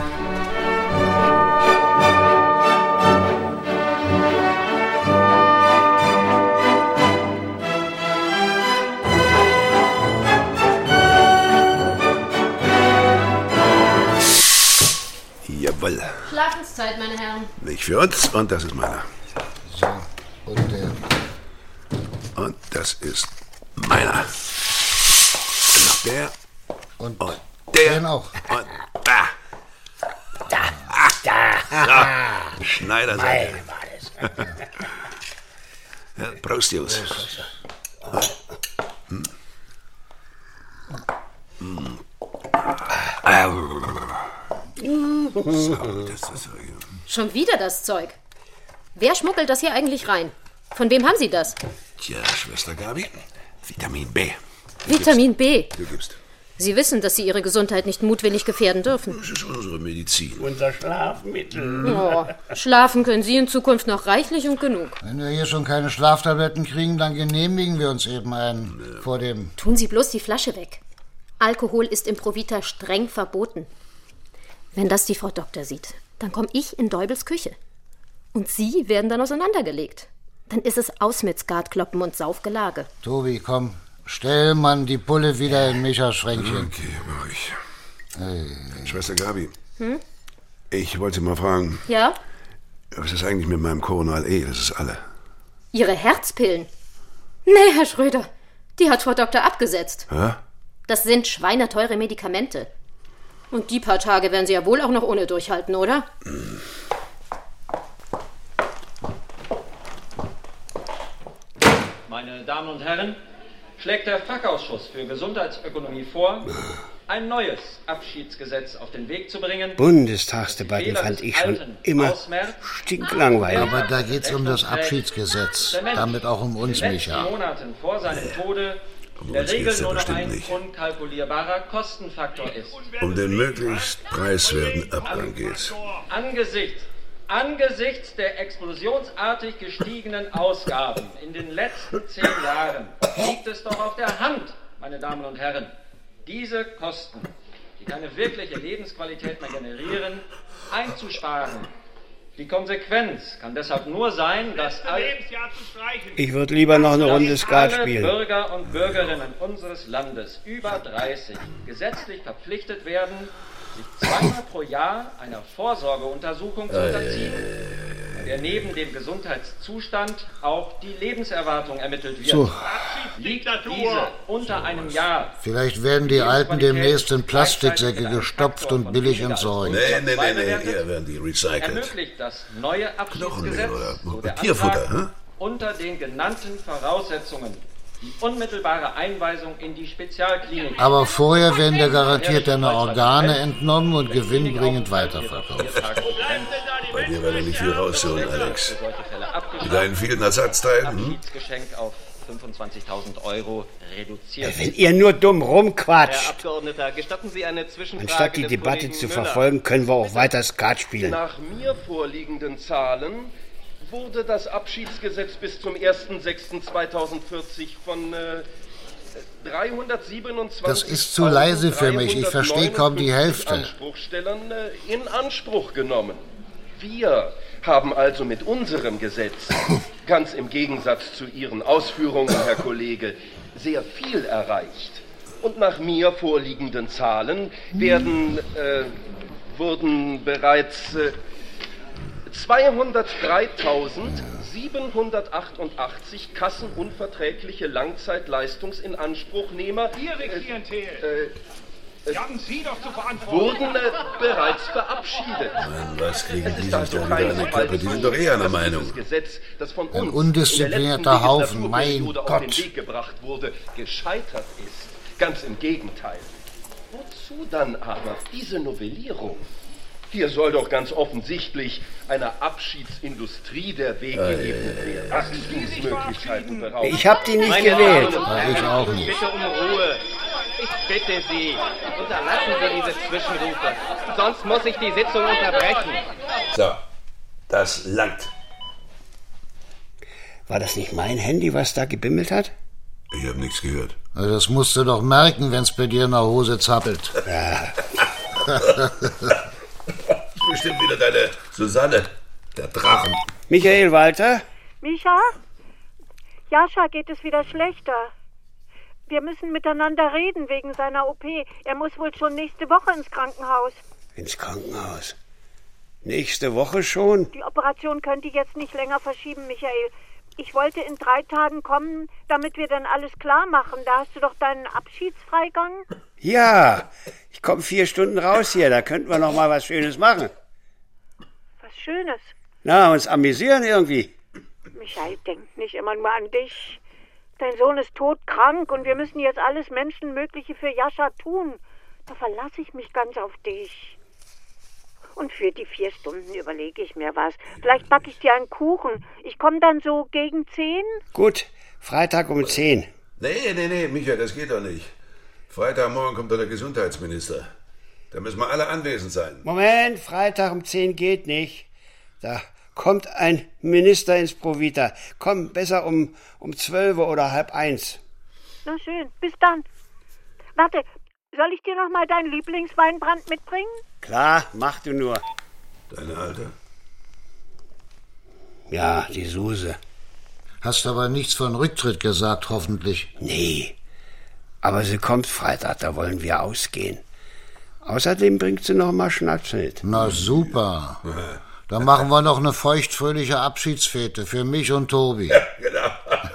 Jawohl. Schlafenszeit, meine Herren. Nicht für uns und das ist meiner. So, und der. Und das ist meiner. Und noch der. Und, und der. Den auch. Und da. Da. Da. So, Schneiderseite. Ja, Prost, Jungs. Hm. Hm. So, das ist so. Schon wieder das Zeug. Wer schmuggelt das hier eigentlich rein? Von wem haben Sie das? Tja, Schwester Gabi, Vitamin B. Du Vitamin B. gibst. Du gibst. Sie wissen, dass Sie Ihre Gesundheit nicht mutwillig gefährden dürfen. Das ist unsere Medizin. Unser Schlafmittel. Oh, schlafen können Sie in Zukunft noch reichlich und genug. Wenn wir hier schon keine Schlaftabletten kriegen, dann genehmigen wir uns eben einen ja. vor dem... Tun Sie bloß die Flasche weg. Alkohol ist im Provita streng verboten. Wenn das die Frau Doktor sieht, dann komme ich in Deubels Küche. Und Sie werden dann auseinandergelegt. Dann ist es aus mit Skatkloppen und Saufgelage. Tobi, komm, stell man die Pulle wieder in Michas Schränkchen. Okay, mach ich. Hey. Schwester Gabi, Hm? ich wollte mal fragen, Ja? was ist eigentlich mit meinem Coronal E? Das ist alle. Ihre Herzpillen? Nee, Herr Schröder, die hat Frau Doktor abgesetzt. Hä? Das sind schweineteure Medikamente. Und die paar Tage werden Sie ja wohl auch noch ohne durchhalten, oder? Meine Damen und Herren, schlägt der Fachausschuss für Gesundheitsökonomie vor, ein neues Abschiedsgesetz auf den Weg zu bringen. Bundestagsdebatten fand ich schon immer stinklangweilig. Aber da geht's um das Abschiedsgesetz. Damit auch um uns, Micha. Monaten vor seinem Tode in der Regel nur noch ein unkalkulierbarer Kostenfaktor ist. Um den möglichst preiswerten Abgang geht's. Angesichts, angesichts der explosionsartig gestiegenen Ausgaben in den letzten zehn Jahren liegt es doch auf der Hand, meine Damen und Herren, diese Kosten, die keine wirkliche Lebensqualität mehr generieren, einzusparen. Die Konsequenz kann deshalb nur sein, dass alle, Ich würde lieber noch eine Runde Skat alle spielen. Bürger und Bürgerinnen unseres Landes über dreißig gesetzlich verpflichtet werden, sich zweimal pro Jahr einer Vorsorgeuntersuchung zu unterziehen, bei der neben dem Gesundheitszustand auch die Lebenserwartung ermittelt wird. So. Liegt diese unter einem Jahr. Vielleicht werden die Alten demnächst in Plastiksäcke gestopft und billig entsorgt. Nee, nee, nee, nee, hier werden die recycelt. Ermöglicht das neue Abschiedsgesetz so der Tierfutter, Antrag, hä? unter den genannten Voraussetzungen die unmittelbare Einweisung in die Spezialklinik. Aber vorher werden dir garantiert deine Organe entnommen und gewinnbringend weiterverkauft. Bei dir werden nicht viel rausholen, Alex. Mit deinen vielen Ersatzteilen. Hm? Abschiedsgeschenk auf fünfundzwanzigtausend Euro reduziert. Wenn ihr nur dumm rumquatscht. Herr Abgeordneter, gestatten Sie eine Zwischenfrage? Anstatt die Debatte zu verfolgen, können wir auch weiter Skat spielen. Nach mir vorliegenden Zahlen wurde das Abschiedsgesetz bis zum ersten sechsten zweitausendvierzig von äh, dreihundertsiebenundzwanzig Das ist zu leise für mich, ich verstehe kaum die Hälfte. Anspruchstellern äh, in Anspruch genommen. Wir haben also mit unserem Gesetz, ganz im Gegensatz zu Ihren Ausführungen, Herr Kollege, sehr viel erreicht. Und nach mir vorliegenden Zahlen werden, äh, wurden bereits äh, zweihundertdreitausendsiebenhundertachtundachtzig kassenunverträgliche Langzeitleistungsinanspruchnehmer Ihre Klientel. Äh, äh, haben Sie doch zu verantworten. wurden äh, bereits verabschiedet. Mann, was kriegen die sich da wieder an der Klappe? Die sind doch eh einer Meinung. Gesetz, das von Ein uns undisziplinierter Haufen, mein auf Gott. den Weg gebracht wurde, gescheitert ist. Ganz im Gegenteil. Wozu dann aber diese Novellierung? Hier soll doch ganz offensichtlich einer Abschiedsindustrie der Weg geebnet werden. Wachstumsmöglichkeiten berauben. Ich hab die nicht Meine gewählt. Damen und Ja, Herren, ich auch nicht. Bitte um Ruhe. Ich bitte Sie, unterlassen Sie diese Zwischenrufe. Sonst muss ich die Sitzung unterbrechen. So, das langt. War das nicht mein Handy, was da gebimmelt hat? Ich habe nichts gehört. Also das musst du doch merken, wenn's bei dir in der Hose zappelt. Ja. Bestimmt wieder deine Susanne, der Drachen. Michael Walter? Micha? Jascha geht es wieder schlechter. Wir müssen miteinander reden wegen seiner O P. Er muss wohl schon nächste Woche ins Krankenhaus. Ins Krankenhaus. Nächste Woche schon? Die Operation könnte jetzt nicht länger verschieben, Michael. Ich wollte in drei Tagen kommen, damit wir dann alles klar machen. Da hast du doch deinen Abschiedsfreigang. Ja, ich komme vier Stunden raus hier. Da könnten wir noch mal was Schönes machen. Was Schönes. Na, uns amüsieren irgendwie. Michael, denk nicht immer nur an dich. Dein Sohn ist todkrank und wir müssen jetzt alles Menschenmögliche für Jascha tun. Da verlasse ich mich ganz auf dich. Und für die vier Stunden überlege ich mir was. Vielleicht backe ich dir einen Kuchen. Ich komme dann so gegen zehn. Gut, Freitag um zehn. Nee, nee, nee, Micha, das geht doch nicht. Freitagmorgen kommt doch der Gesundheitsminister. Da müssen wir alle anwesend sein. Moment, Freitag um zehn geht nicht. Da kommt ein Minister ins Provita. Komm, besser um, um zwölf oder halb eins. Na schön, bis dann. Warte, soll ich dir noch mal deinen Lieblingsweinbrand mitbringen? Klar, mach du nur. Deine Alte? Ja, die Suse. Hast aber nichts von Rücktritt gesagt, hoffentlich. Nee, aber sie kommt Freitag, da wollen wir ausgehen. Außerdem bringt sie noch mal Schnaps mit. Na super. Dann machen wir noch eine feuchtfröhliche Abschiedsfete für mich und Tobi. Ja, genau.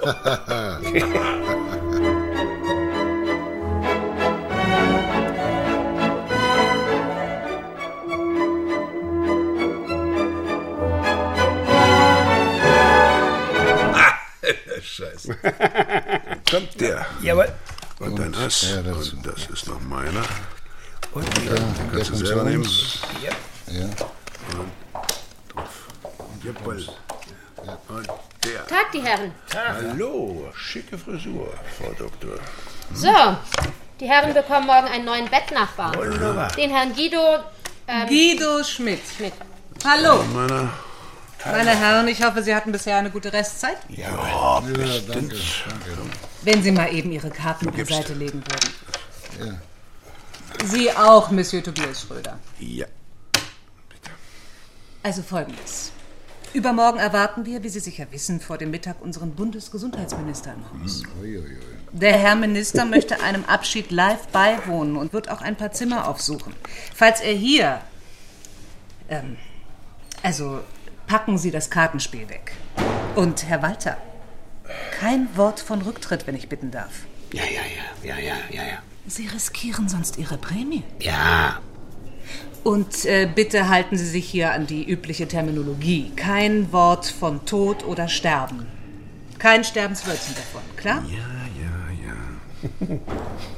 Scheiße. Kommt der. Jawohl. Und dann das. Ja, das und das ist noch meiner. Und ja, den kannst du selber nehmen. Ja. Ja. Und drauf. Jawohl. Und der. Tag, die Herren. Tag. Hallo, schicke Frisur, Frau Doktor. So, die Herren bekommen morgen einen neuen Bettnachbarn. Wunderbar. Den Herrn Guido... Ähm, Guido Schmidt. Schmidt. Hallo. Meiner. Meine Herren, ich hoffe, Sie hatten bisher eine gute Restzeit. Ja, ja bestimmt. Danke, danke. Wenn Sie mal eben Ihre Karten beiseite legen würden. Ja. Sie auch, Monsieur Tobias Schröder. Ja. Also Folgendes. Übermorgen erwarten wir, wie Sie sicher wissen, vor dem Mittag unseren Bundesgesundheitsminister im Haus. Der Herr Minister möchte einem Abschied live beiwohnen und wird auch ein paar Zimmer aufsuchen. Falls er hier... Ähm, also, packen Sie das Kartenspiel weg. Und Herr Walter, kein Wort von Rücktritt, wenn ich bitten darf. Ja, ja, ja, ja, ja, ja, ja. Sie riskieren sonst Ihre Prämie. Ja. Und äh, bitte halten Sie sich hier an die übliche Terminologie. Kein Wort von Tod oder Sterben. Kein Sterbenswörtchen davon, klar? Ja, ja, ja.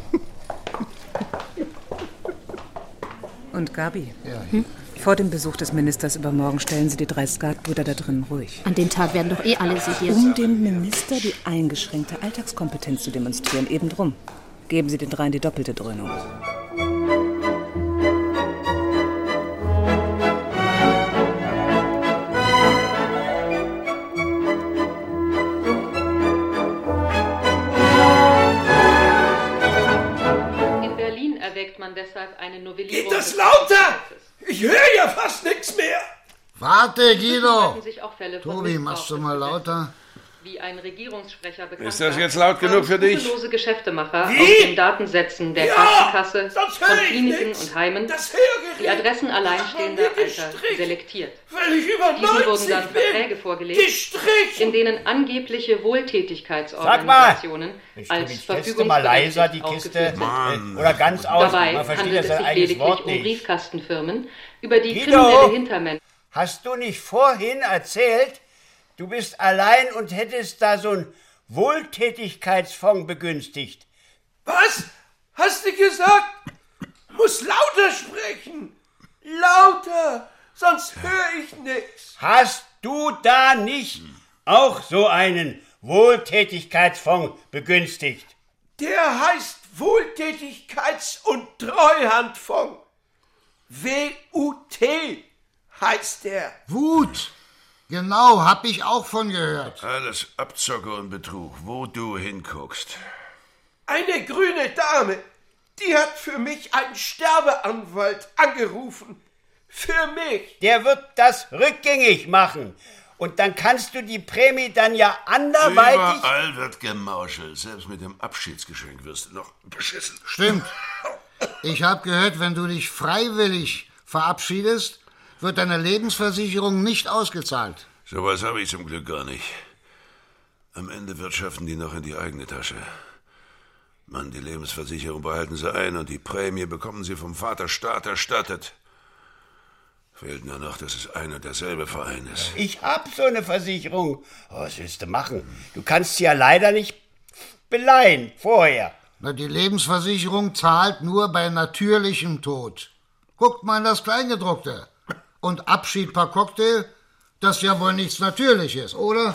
Und Gabi? Ja. Hm? Vor dem Besuch des Ministers übermorgen stellen Sie die drei Skatbrüder da drinnen ruhig. An dem Tag werden doch eh alle sediert. Um dem Minister die eingeschränkte Alltagskompetenz zu demonstrieren, eben drum. Geben Sie den dreien die doppelte Dröhnung. In Berlin erwägt man deshalb eine Novellierung. Geht das lauter? Ich höre ja fast nichts mehr. Warte, Guido. Sich auch Fälle von Tobi, Missbrauch machst du mal lauter? Wie ein Regierungssprecher bekannt Ist das jetzt laut genug für dich? Skrupellose Geschäftemacher Wie? aus den Datensätzen der Ja, Krankenkasse, sonst hör von ich Kliniken nix. und Heimen Das Hörgerät die Adressen alleinstehender hat man mir Alter gestrichen, selektiert. weil ich über Diesen wurden neunzig dann bin. Verträge vorgelegt, Gestrichen. in denen angebliche Sag mal, Wohltätigkeitsorganisationen Mensch, als Tobi, stellst du mal verfügungsberechtigt leiser die Kiste aufgeführt sind. äh, oder ganz aus. Dabei Man versteht handelt das es sein sich eigenes lediglich Wort um nicht. Briefkastenfirmen, über die Guido! kriminelle Hintermänner... Hast du nicht vorhin erzählt, du bist allein und hättest da so einen Wohltätigkeitsfonds begünstigt? Was? Hast du gesagt? Muss lauter sprechen. Lauter, sonst höre ich nichts. Hast du da nicht auch so einen Wohltätigkeitsfonds begünstigt? Der heißt Wohltätigkeits- und Treuhandfonds. W U T heißt der. Wut. Genau, hab ich auch von gehört. Alles Abzocke und Betrug, wo du hinguckst. Eine grüne Dame, die hat für mich einen Sterbeanwalt angerufen. Für mich. Der wird das rückgängig machen. Und dann kannst du die Prämie dann ja anderweitig... Überall wird gemauschelt. Selbst mit dem Abschiedsgeschenk wirst du noch beschissen. Stimmt. Ich hab gehört, wenn du dich freiwillig verabschiedest, wird deine Lebensversicherung nicht ausgezahlt. Sowas habe ich zum Glück gar nicht. Am Ende wirtschaften die noch in die eigene Tasche. Mann, die Lebensversicherung behalten sie ein und die Prämie bekommen sie vom Vaterstaat erstattet. Fehlt nur noch, dass es ein und derselbe Verein ist. Ich hab so eine Versicherung. Oh, was willst du machen? Du kannst sie ja leider nicht beleihen vorher. Na, die Lebensversicherung zahlt nur bei natürlichem Tod. Guckt mal in das Kleingedruckte. Und Abschied per Cocktail, das ist ja wohl nichts Natürliches, oder?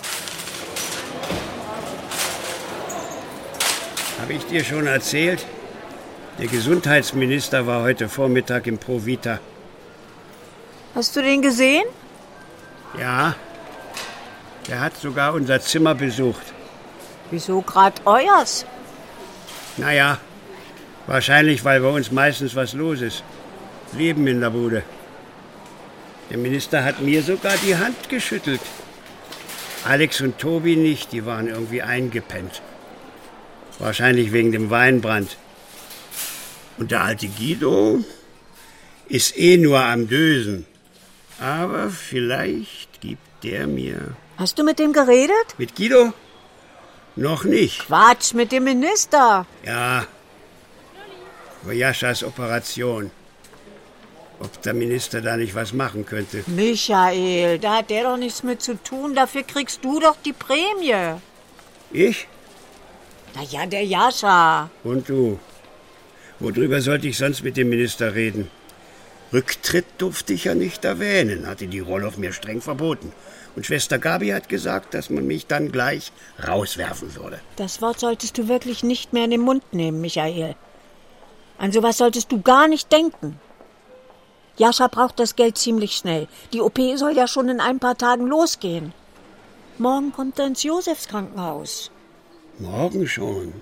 Habe ich dir schon erzählt? Der Gesundheitsminister war heute Vormittag im Provita. Hast du den gesehen? Ja, der hat sogar unser Zimmer besucht. Wieso grad euers? Naja, wahrscheinlich, weil bei uns meistens was los ist. Leben in der Bude. Der Minister hat mir sogar die Hand geschüttelt. Alex und Tobi nicht, die waren irgendwie eingepennt. Wahrscheinlich wegen dem Weinbrand. Und der alte Guido ist eh nur am Dösen. Aber vielleicht gibt der mir... Hast du mit dem geredet? Mit Guido? Noch nicht. Quatsch, mit dem Minister. Ja, über Jaschas Operation. Ob der Minister da nicht was machen könnte. Michael, da hat der doch nichts mit zu tun. Dafür kriegst du doch die Prämie. Ich? Na ja, der Jascha. Und du? Worüber sollte ich sonst mit dem Minister reden? Rücktritt durfte ich ja nicht erwähnen, hatte die Roloff mir streng verboten. Und Schwester Gabi hat gesagt, dass man mich dann gleich rauswerfen würde. Das Wort solltest du wirklich nicht mehr in den Mund nehmen, Michael. An sowas solltest du gar nicht denken. Jascha braucht das Geld ziemlich schnell. Die O P soll ja schon in ein paar Tagen losgehen. Morgen kommt er ins Josefskrankenhaus. Morgen schon?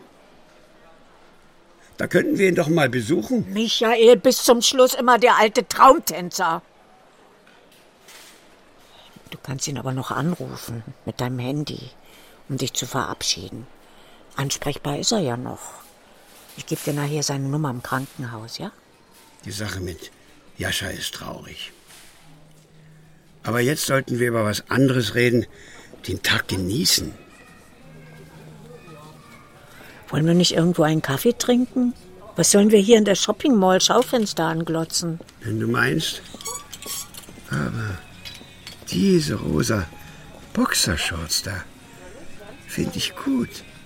Da könnten wir ihn doch mal besuchen. Michael, bis zum Schluss immer der alte Traumtänzer. Du kannst ihn aber noch anrufen mit deinem Handy, um dich zu verabschieden. Ansprechbar ist er ja noch. Ich gebe dir nachher seine Nummer im Krankenhaus, ja? Die Sache mit Jascha ist traurig. Aber jetzt sollten wir über was anderes reden, den Tag genießen. Wollen wir nicht irgendwo einen Kaffee trinken? Was sollen wir hier in der Shopping Mall Schaufenster anglotzen? Wenn du meinst. Aber diese rosa Boxershorts da finde ich gut.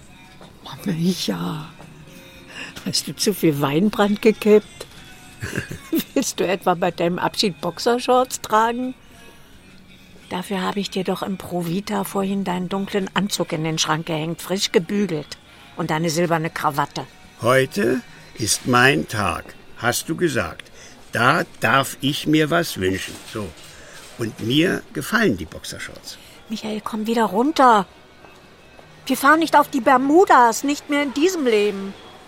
Ja. Hast du zu viel Weinbrand gekippt? Willst du etwa bei deinem Abschied Boxershorts tragen? Dafür habe ich dir doch im Provita vorhin deinen dunklen Anzug in den Schrank gehängt, frisch gebügelt. Und deine silberne Krawatte. Heute ist mein Tag, hast du gesagt. Da darf ich mir was wünschen. So. Und mir gefallen die Boxershorts. Michael, komm wieder runter. Wir fahren nicht auf die Bermudas, nicht mehr in diesem Leben.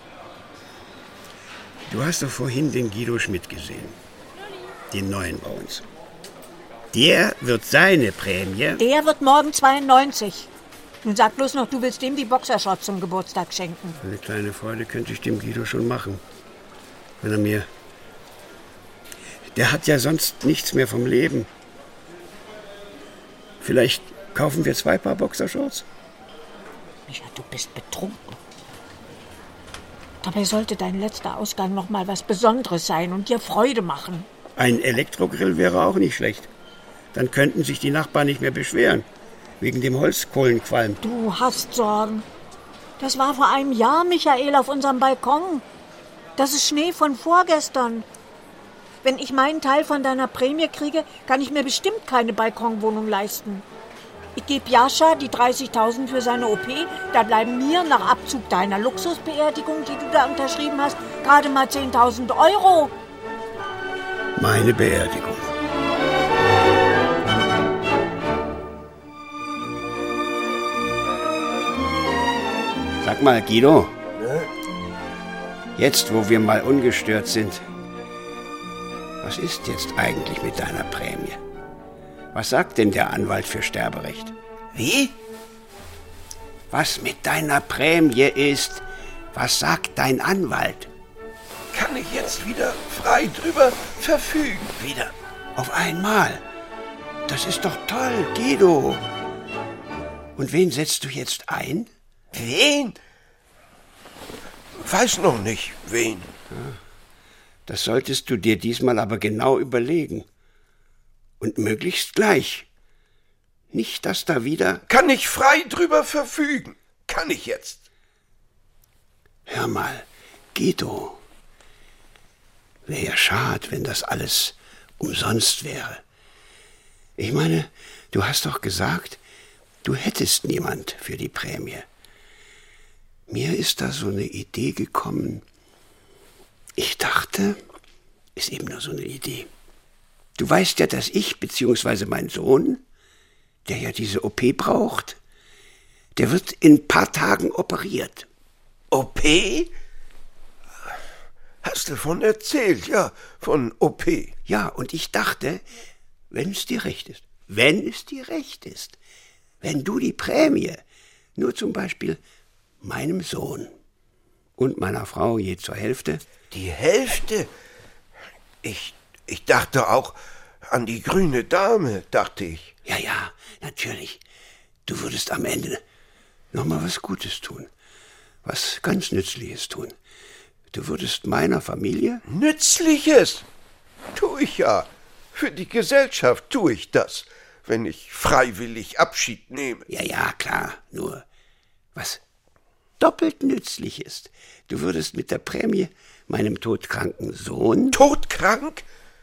Du hast doch vorhin den Guido Schmidt gesehen. Den neuen bei uns. Der wird seine Prämie... Der wird morgen zweiundneunzig. Nun sag bloß noch, du willst dem die Boxershorts zum Geburtstag schenken. Eine kleine Freude könnte ich dem Guido schon machen. Wenn er mir... Der hat ja sonst nichts mehr vom Leben. Vielleicht kaufen wir zwei Paar Boxershorts? Micha, du bist betrunken. Dabei sollte dein letzter Ausgang noch mal was Besonderes sein und dir Freude machen. Ein Elektrogrill wäre auch nicht schlecht. Dann könnten sich die Nachbarn nicht mehr beschweren. Wegen dem Holzkohlenqualm. Du hast Sorgen. Das war vor einem Jahr, Michael, auf unserem Balkon. Das ist Schnee von vorgestern. Wenn ich meinen Teil von deiner Prämie kriege, kann ich mir bestimmt keine Balkonwohnung leisten. Ich gebe Jascha die dreißigtausend für seine O P. Da bleiben mir nach Abzug deiner Luxusbeerdigung, die du da unterschrieben hast, gerade mal zehntausend Euro. Meine Beerdigung. Sag mal, Guido. Ne? Jetzt, wo wir mal ungestört sind, was ist jetzt eigentlich mit deiner Prämie? Was sagt denn der Anwalt für Sterberecht? Wie? Was mit deiner Prämie ist, was sagt dein Anwalt? Kann ich jetzt wieder frei drüber verfügen? Wieder? Auf einmal? Das ist doch toll, Guido. Und wen setzt du jetzt ein? Wen? Weiß noch nicht, wen. Das solltest du dir diesmal aber genau überlegen. Und möglichst gleich. Nicht, dass da wieder... Kann ich frei drüber verfügen? Kann ich jetzt? Hör mal, Guido. Wäre ja schade, wenn das alles umsonst wäre. Ich meine, du hast doch gesagt, du hättest niemand für die Prämie. Mir ist da so eine Idee gekommen. Ich dachte, ist eben nur so eine Idee. Du weißt ja, dass ich bzw. mein Sohn, der ja diese O P braucht, der wird in ein paar Tagen operiert. O P? Hast du von erzählt, ja, von O P. Ja, und ich dachte, wenn es dir recht ist, wenn es dir recht ist, wenn du die Prämie nur zum Beispiel meinem Sohn und meiner Frau je zur Hälfte... Die Hälfte? Ich, ich dachte auch an die grüne Dame, dachte ich. Ja, ja, natürlich. Du würdest am Ende noch mal was Gutes tun. Was ganz Nützliches tun. Du würdest meiner Familie... Nützliches? Tu ich ja. Für die Gesellschaft tue ich das, wenn ich freiwillig Abschied nehme. Ja, ja, klar. Nur was doppelt nützlich ist. Du würdest mit der Prämie meinem todkranken Sohn... Todkrank?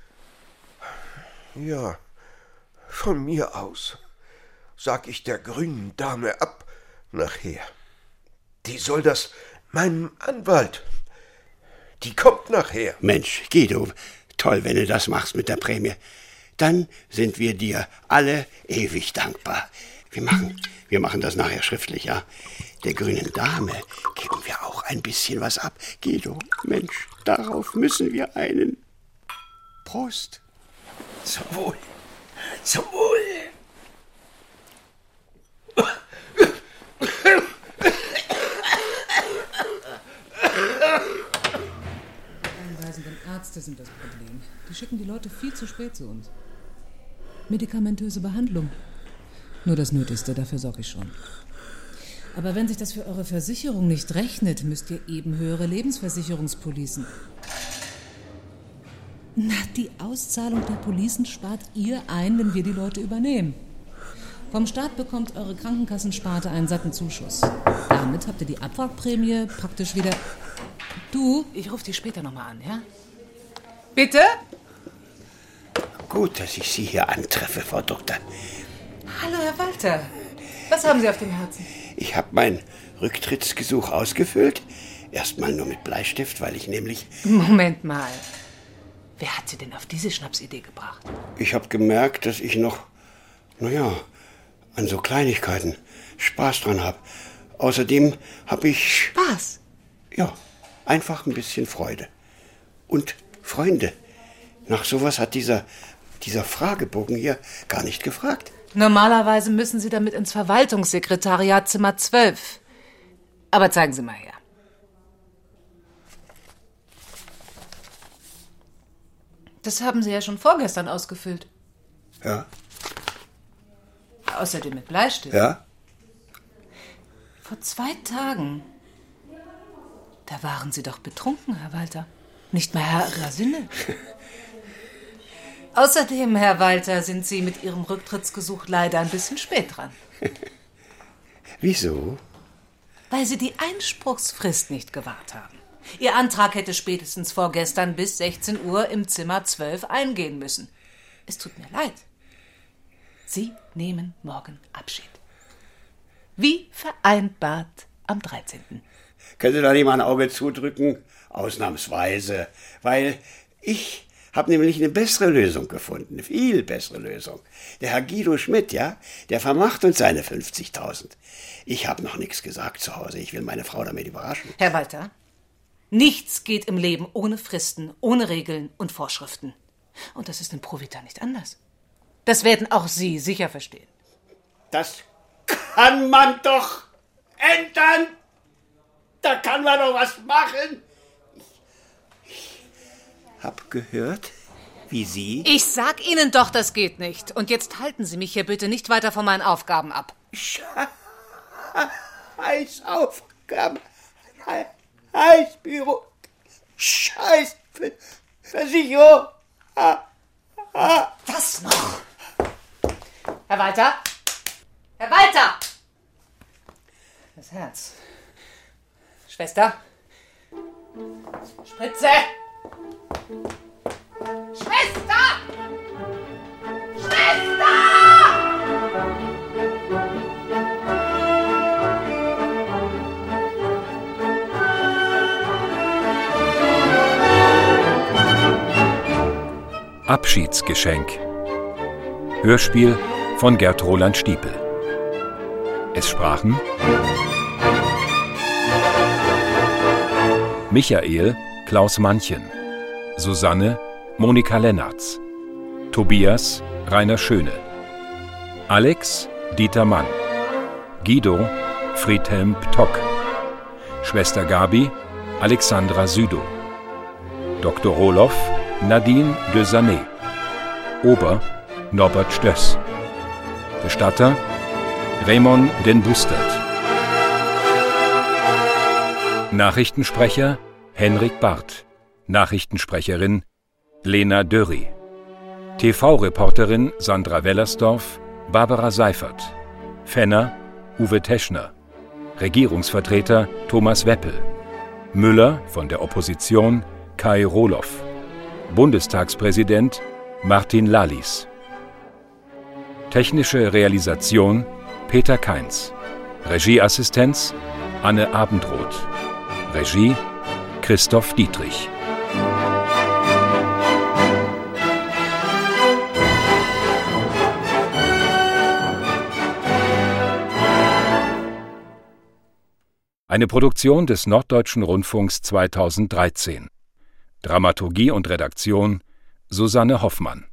Ja, von mir aus. Sag ich der grünen Dame ab nachher. Die soll das meinem Anwalt. Die kommt nachher. Mensch, Guido, toll, wenn du das machst mit der Prämie. Dann sind wir dir alle ewig dankbar. Wir machen, wir machen das nachher schriftlich, ja? Der grünen Dame geben wir auch ein bisschen was ab. Guido, Mensch, darauf müssen wir einen. Prost. Zum Wohl. Zum Wohl. Ärzte sind das Problem. Die schicken die Leute viel zu spät zu uns. Medikamentöse Behandlung. Nur das Nötigste, dafür sorge ich schon. Aber wenn sich das für eure Versicherung nicht rechnet, müsst ihr eben höhere Lebensversicherungspolicen. Na, die Auszahlung der Policen spart ihr ein, wenn wir die Leute übernehmen. Vom Staat bekommt eure Krankenkassensparte einen satten Zuschuss. Damit habt ihr die Abwrackprämie praktisch wieder... Du, ich rufe dich später nochmal an, ja? Bitte? Gut, dass ich Sie hier antreffe, Frau Doktor. Hallo, Herr Walter. Was haben Sie auf dem Herzen? Ich habe mein Rücktrittsgesuch ausgefüllt. Erstmal nur mit Bleistift, weil ich nämlich... Moment mal. Wer hat Sie denn auf diese Schnapsidee gebracht? Ich habe gemerkt, dass ich noch, naja, an so Kleinigkeiten Spaß dran habe. Außerdem habe ich... Spaß? Ja, einfach ein bisschen Freude. Und Freunde. Nach sowas hat dieser, dieser Fragebogen hier gar nicht gefragt. Normalerweise müssen Sie damit ins Verwaltungssekretariat Zimmer zwölf. Aber zeigen Sie mal her. Das haben Sie ja schon vorgestern ausgefüllt. Ja. Außerdem mit Bleistift. Ja. Vor zwei Tagen. Da waren Sie doch betrunken, Herr Walter. Nicht mehr Herr Ihrer Sinne. Außerdem, Herr Walter, sind Sie mit Ihrem Rücktrittsgesuch leider ein bisschen spät dran. Wieso? Weil Sie die Einspruchsfrist nicht gewahrt haben. Ihr Antrag hätte spätestens vorgestern bis sechzehn Uhr im Zimmer zwölf eingehen müssen. Es tut mir leid. Sie nehmen morgen Abschied. Wie vereinbart am dreizehnten Können Sie da nicht mal ein Auge zudrücken? Ausnahmsweise. Weil ich habe nämlich eine bessere Lösung gefunden. Eine viel bessere Lösung. Der Herr Guido Schmidt, ja, der vermacht uns seine fünfzigtausend. Ich habe noch nichts gesagt zu Hause. Ich will meine Frau damit überraschen. Herr Walter, nichts geht im Leben ohne Fristen, ohne Regeln und Vorschriften. Und das ist in Provita nicht anders. Das werden auch Sie sicher verstehen. Das kann man doch ändern. Da kann man doch was machen. Ich hab gehört, wie Sie... Ich sag Ihnen doch, das geht nicht. Und jetzt halten Sie mich hier bitte nicht weiter von meinen Aufgaben ab. Scheiß Aufgaben. Scheiß Büro. Scheiß Versicherung. Das noch. Herr Walter? Herr Walter! Das Herz. Schwester? Spritze! Schwester! Schwester! Abschiedsgeschenk. Hörspiel von Gerd Roland Stiepel. Es sprachen Michael Klaus Manchen, Susanne Monika Lennartz, Tobias Rainer Schöne, Alex Dieter Mann, Guido Friedhelm Ptock, Schwester Gabi Alexandra Südow, Doktor Roloff Nadine de Sanet, Ober Norbert Stöss, Bestatter Raymond den Bustert, Nachrichtensprecher Henrik Barth, Nachrichtensprecherin Lena Dörri, T V-Reporterin Sandra Wellersdorf, Barbara Seifert, Fenner Uwe Teschner, Regierungsvertreter Thomas Weppel, Müller von der Opposition Kai Roloff, Bundestagspräsident Martin Lalis. Technische Realisation Peter Kainz. Regieassistenz Anne Abendroth. Regie Christoph Dietrich. Eine Produktion des Norddeutschen Rundfunks zweitausenddreizehn. Dramaturgie und Redaktion Susanne Hoffmann.